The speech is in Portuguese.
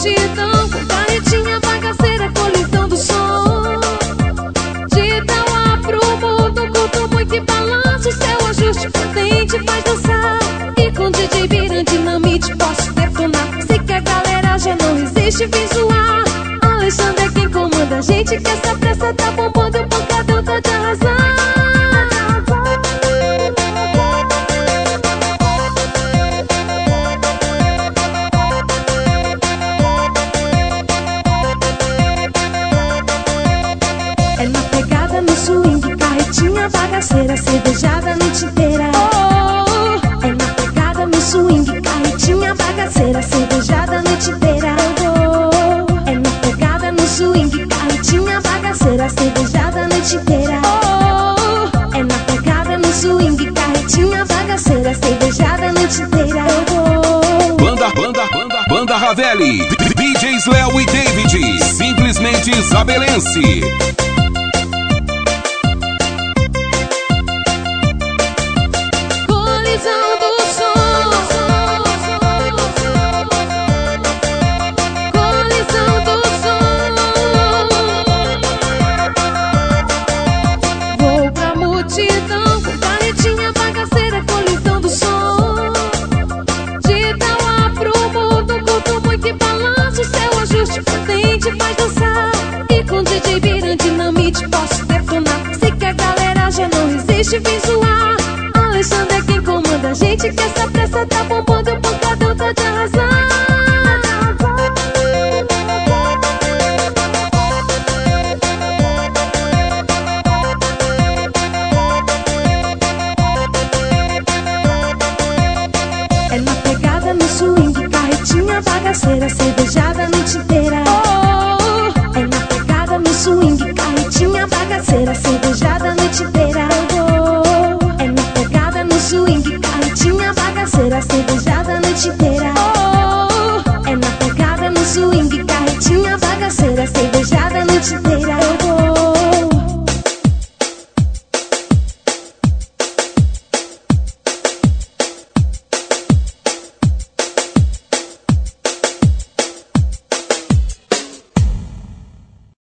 multidão, com carretinha bagaceira, colisão do som. De Tauá pro mundo, curto muito e balança o seu ajuste potente, faz dançar. E com DJ Biran Dinamite posso detonar. Se que a galera já não resiste, vem zoar. Alexandre é quem comanda a gente, que essa pressa tá bombando e o pancadão tá de arrasar. É na pegada, no swing, carretinha bagaceira, cervejada a noite inteira. É na pegada, no swing, carretinha bagaceira, cervejada a noite inteira. É na pegada, no swing, carretinha bagaceira, cervejada a noite inteira. É na pegada, no swing, carretinha bagaceira, cervejada a noite inteira. Banda Ravelli, DJs Léo e David, simplesmente isabelense. Colisão do som, colisão do som. Vou pra multidão, com carretinha bagaceira, colisão do som. De Tauá pro mundo, curto muito e balança o seu ajuste potente, faz dançar. E com DJ Biran Dinamite posso detonar. Se que a galera já não resiste, vem zoar. Alexandre é quem comanda a gente, que essa pressa tá bombando e o pancadão tá de arrasar. É na pegada, no swing, carretinha bagaceira, cervejada a noite inteira.